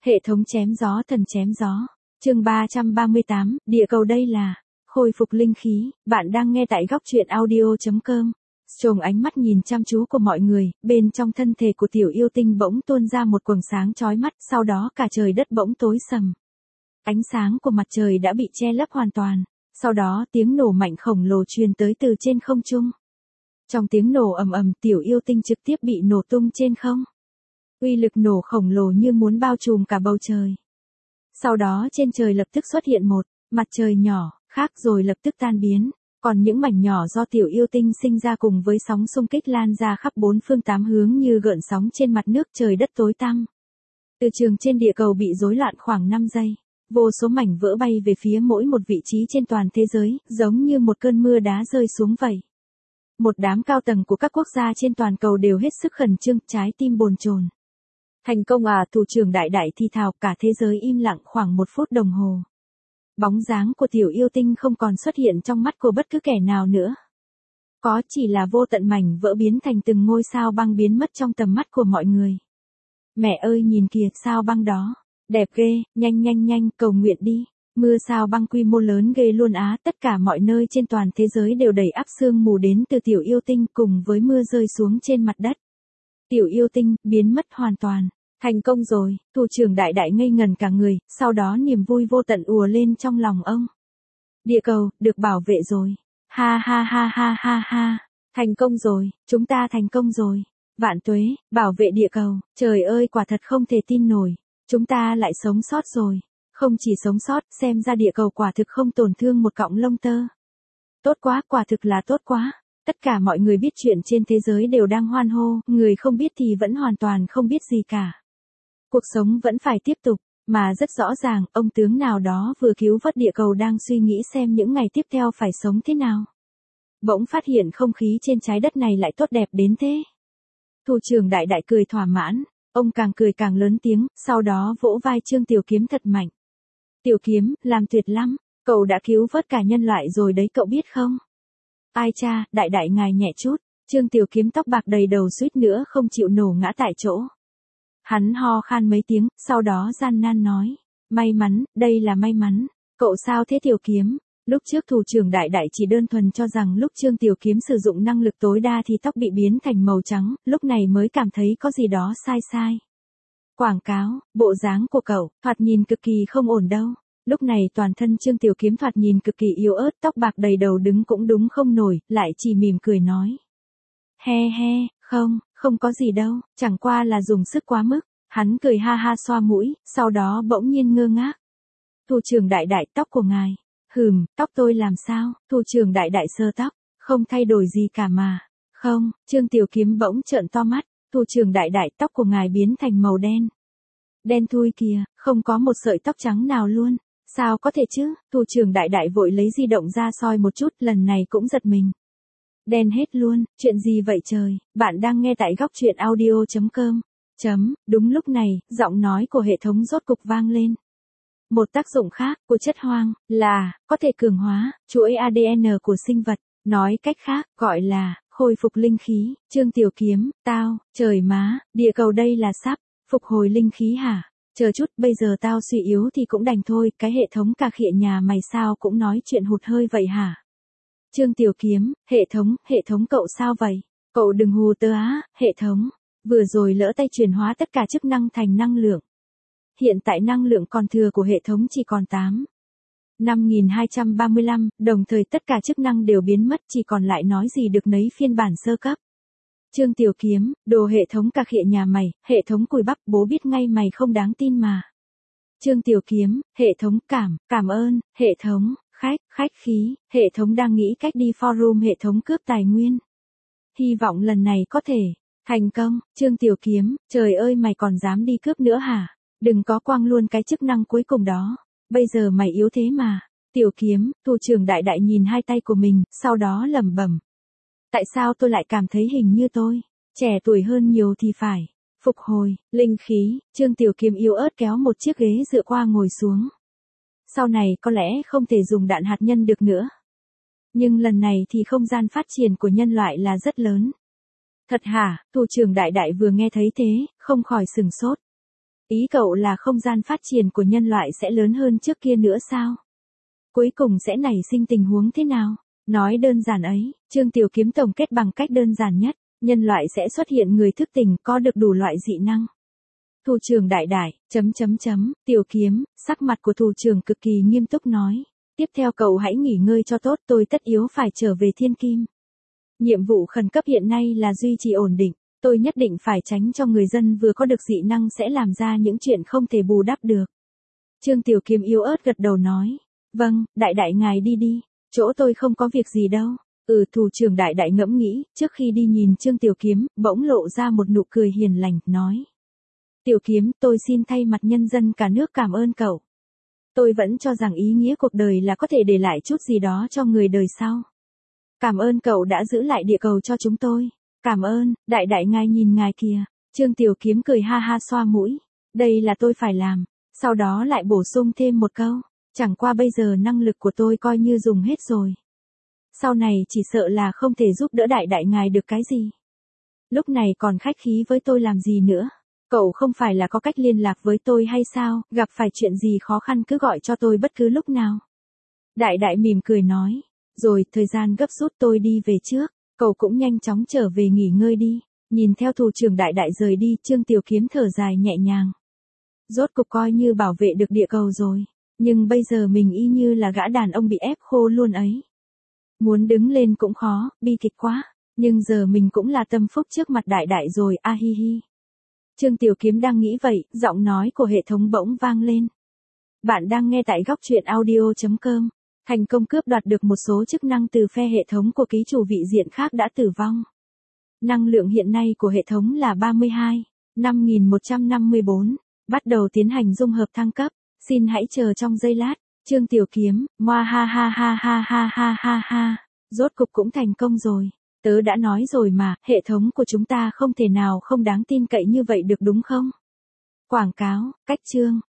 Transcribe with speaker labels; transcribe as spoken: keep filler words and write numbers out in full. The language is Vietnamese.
Speaker 1: Hệ thống chém gió thần chém gió. Chương ba trăm ba mươi tám, địa cầu đây là khôi phục linh khí. Bạn đang nghe tại góc truyện audio chấm com. Trông ánh mắt nhìn chăm chú của mọi người, bên trong thân thể của tiểu yêu tinh bỗng tuôn ra một quầng sáng chói mắt, sau đó cả trời đất bỗng tối sầm. Ánh sáng của mặt trời đã bị che lấp hoàn toàn, sau đó tiếng nổ mạnh khổng lồ truyền tới từ trên không trung. Trong tiếng nổ ầm ầm, tiểu yêu tinh trực tiếp bị nổ tung trên không. Uy lực nổ khổng lồ như muốn bao trùm cả bầu trời. Sau đó trên trời lập tức xuất hiện một mặt trời nhỏ, khác rồi lập tức tan biến. Còn những mảnh nhỏ do tiểu yêu tinh sinh ra cùng với sóng xung kích lan ra khắp bốn phương tám hướng như gợn sóng trên mặt nước, trời đất tối tăm. Từ trường trên địa cầu bị rối loạn khoảng năm giây. Vô số mảnh vỡ bay về phía mỗi một vị trí trên toàn thế giới, giống như một cơn mưa đá rơi xuống vậy. Một đám cao tầng của các quốc gia trên toàn cầu đều hết sức khẩn trương, trái tim bồn chồn. Thành công à, thủ trưởng đại đại thì thào, cả thế giới im lặng khoảng một phút đồng hồ. Bóng dáng của tiểu yêu tinh không còn xuất hiện trong mắt của bất cứ kẻ nào nữa. Có chỉ là vô tận mảnh vỡ biến thành từng ngôi sao băng biến mất trong tầm mắt của mọi người. Mẹ ơi nhìn kìa, sao băng đó. Đẹp ghê, nhanh nhanh nhanh, cầu nguyện đi. Mưa sao băng quy mô lớn ghê luôn á, tất cả mọi nơi trên toàn thế giới đều đầy áp sương mù đến từ tiểu yêu tinh cùng với mưa rơi xuống trên mặt đất. Tiểu yêu tinh, biến mất hoàn toàn. Thành công rồi, thủ trưởng đại đại ngây ngần cả người, sau đó niềm vui vô tận ùa lên trong lòng ông. Địa cầu, được bảo vệ rồi. Ha ha ha ha ha ha. Thành công rồi, chúng ta thành công rồi. Vạn tuế, bảo vệ địa cầu, trời ơi quả thật không thể tin nổi. Chúng ta lại sống sót rồi. Không chỉ sống sót, xem ra địa cầu quả thực không tổn thương một cọng lông tơ. Tốt quá, quả thực là tốt quá. Tất cả mọi người biết chuyện trên thế giới đều đang hoan hô, người không biết thì vẫn hoàn toàn không biết gì cả. Cuộc sống vẫn phải tiếp tục, mà rất rõ ràng, ông tướng nào đó vừa cứu vớt địa cầu đang suy nghĩ xem những ngày tiếp theo phải sống thế nào. Bỗng phát hiện không khí trên trái đất này lại tốt đẹp đến thế. Thủ trưởng đại đại cười thỏa mãn, ông càng cười càng lớn tiếng, sau đó vỗ vai Trương Tiểu Kiếm thật mạnh. Tiểu Kiếm, làm tuyệt lắm, cậu đã cứu vớt cả nhân loại rồi đấy cậu biết không? Ai cha, đại đại ngài nhẹ chút, Trương Tiểu Kiếm tóc bạc đầy đầu suýt nữa không chịu nổ ngã tại chỗ. Hắn ho khan mấy tiếng, sau đó gian nan nói, may mắn, đây là may mắn. Cậu sao thế Tiểu Kiếm? Lúc trước thủ trưởng đại đại chỉ đơn thuần cho rằng lúc Trương Tiểu Kiếm sử dụng năng lực tối đa thì tóc bị biến thành màu trắng, lúc này mới cảm thấy có gì đó sai sai. Quảng cáo, bộ dáng của cậu, thoạt nhìn cực kỳ không ổn đâu. Lúc này toàn thân Trương Tiểu Kiếm thoạt nhìn cực kỳ yếu ớt, tóc bạc đầy đầu đứng cũng đúng không nổi, lại chỉ mỉm cười nói. He he, không, không có gì đâu, chẳng qua là dùng sức quá mức. Hắn cười ha ha xoa mũi, sau đó bỗng nhiên ngơ ngác. Thủ trưởng đại đại, tóc của ngài. Hừm, tóc tôi làm sao? Thủ trưởng đại đại sơ tóc, không thay đổi gì cả mà. Không, Trương Tiểu Kiếm bỗng trợn to mắt, thủ trưởng đại đại, tóc của ngài biến thành màu đen. Đen thui kìa, không có một sợi tóc trắng nào luôn. Sao có thể chứ? Thủ trưởng đại đại vội lấy di động ra soi một chút, lần này cũng giật mình. Đen hết luôn, chuyện gì vậy trời? Bạn đang nghe tại góc truyện audio chấm com. Chấm, đúng lúc này, giọng nói của hệ thống rốt cục vang lên. Một tác dụng khác của chất hoang là có thể cường hóa chuỗi a đê en của sinh vật, nói cách khác gọi là khôi phục linh khí. Trương Tiểu Kiếm, tao, trời má, địa cầu đây là sắp phục hồi linh khí hả? Chờ chút, bây giờ tao suy yếu thì cũng đành thôi, cái hệ thống cà khịa nhà mày sao cũng nói chuyện hụt hơi vậy hả? Trương Tiểu Kiếm, hệ thống, hệ thống cậu sao vậy? Cậu đừng hù tớ á, hệ thống. Vừa rồi lỡ tay chuyển hóa tất cả chức năng thành năng lượng. Hiện tại năng lượng còn thừa của hệ thống chỉ còn tám năm nghìn hai trăm ba mươi lăm, đồng thời tất cả chức năng đều biến mất, chỉ còn lại nói gì được nấy phiên bản sơ cấp. Trương Tiểu Kiếm, đồ hệ thống cà khịa nhà mày, hệ thống cùi bắp, bố biết ngay mày không đáng tin mà. Trương Tiểu Kiếm, hệ thống cảm, cảm ơn, hệ thống, khách, khách khí, hệ thống đang nghĩ cách đi forum hệ thống cướp tài nguyên. Hy vọng lần này có thể thành công. Trương Tiểu Kiếm, trời ơi mày còn dám đi cướp nữa hả? Đừng có quăng luôn cái chức năng cuối cùng đó. Bây giờ mày yếu thế mà. Tiểu Kiếm, thủ trưởng đại đại nhìn hai tay của mình, sau đó lẩm bẩm. Tại sao tôi lại cảm thấy hình như tôi trẻ tuổi hơn nhiều thì phải. Phục hồi, linh khí, Trương Tiểu Kiếm yếu ớt kéo một chiếc ghế dựa qua ngồi xuống. Sau này có lẽ không thể dùng đạn hạt nhân được nữa. Nhưng lần này thì không gian phát triển của nhân loại là rất lớn. Thật hả? Thủ trưởng đại đại vừa nghe thấy thế, không khỏi sừng sốt. Ý cậu là không gian phát triển của nhân loại sẽ lớn hơn trước kia nữa sao? Cuối cùng sẽ nảy sinh tình huống thế nào? Nói đơn giản ấy, Trương Tiểu Kiếm tổng kết bằng cách đơn giản nhất, nhân loại sẽ xuất hiện người thức tỉnh có được đủ loại dị năng. Thủ trưởng đại đại, chấm chấm chấm, Tiểu Kiếm, sắc mặt của thủ trưởng cực kỳ nghiêm túc nói. Tiếp theo cậu hãy nghỉ ngơi cho tốt, tôi tất yếu phải trở về Thiên Kim. Nhiệm vụ khẩn cấp hiện nay là duy trì ổn định, tôi nhất định phải tránh cho người dân vừa có được dị năng sẽ làm ra những chuyện không thể bù đắp được. Trương Tiểu Kiếm yếu ớt gật đầu nói. Vâng, đại đại ngài đi đi, chỗ tôi không có việc gì đâu. Ừ, thủ trưởng đại đại ngẫm nghĩ, trước khi đi nhìn Trương Tiểu Kiếm, bỗng lộ ra một nụ cười hiền lành, nói. Tiểu Kiếm, tôi xin thay mặt nhân dân cả nước cảm ơn cậu. Tôi vẫn cho rằng ý nghĩa cuộc đời là có thể để lại chút gì đó cho người đời sau. Cảm ơn cậu đã giữ lại địa cầu cho chúng tôi. Cảm ơn, đại đại ngài nhìn ngài kìa. Trương Tiểu Kiếm cười ha ha xoa mũi. Đây là tôi phải làm. Sau đó lại bổ sung thêm một câu. Chẳng qua bây giờ năng lực của tôi coi như dùng hết rồi. Sau này chỉ sợ là không thể giúp đỡ đại đại ngài được cái gì. Lúc này còn khách khí với tôi làm gì nữa. Cậu không phải là có cách liên lạc với tôi hay sao, gặp phải chuyện gì khó khăn cứ gọi cho tôi bất cứ lúc nào. Đại đại mỉm cười nói. Rồi, thời gian gấp rút tôi đi về trước, cậu cũng nhanh chóng trở về nghỉ ngơi đi. Nhìn theo thủ trưởng đại đại rời đi, Trương Tiểu Kiếm thở dài nhẹ nhàng. Rốt cục coi như bảo vệ được địa cầu rồi. Nhưng bây giờ mình y như là gã đàn ông bị ép khô luôn ấy. Muốn đứng lên cũng khó, bi kịch quá. Nhưng giờ mình cũng là tâm phúc trước mặt đại đại rồi, a hi hi. Trương Tiểu Kiếm đang nghĩ vậy, giọng nói của hệ thống bỗng vang lên. Bạn đang nghe tại góc truyện audio chấm com. Thành công cướp đoạt được một số chức năng từ phe hệ thống của ký chủ vị diện khác đã tử vong. Năng lượng hiện nay của hệ thống là ba mươi hai, năm nghìn một trăm năm mươi bốn. Bắt đầu tiến hành dung hợp thăng cấp. Xin hãy chờ trong giây lát. Trương Tiểu Kiếm, moa ha ha ha ha ha ha ha ha. Rốt cục cũng thành công rồi. Tớ đã nói rồi mà, hệ thống của chúng ta không thể nào không đáng tin cậy như vậy được đúng không? Quảng cáo, cách chương.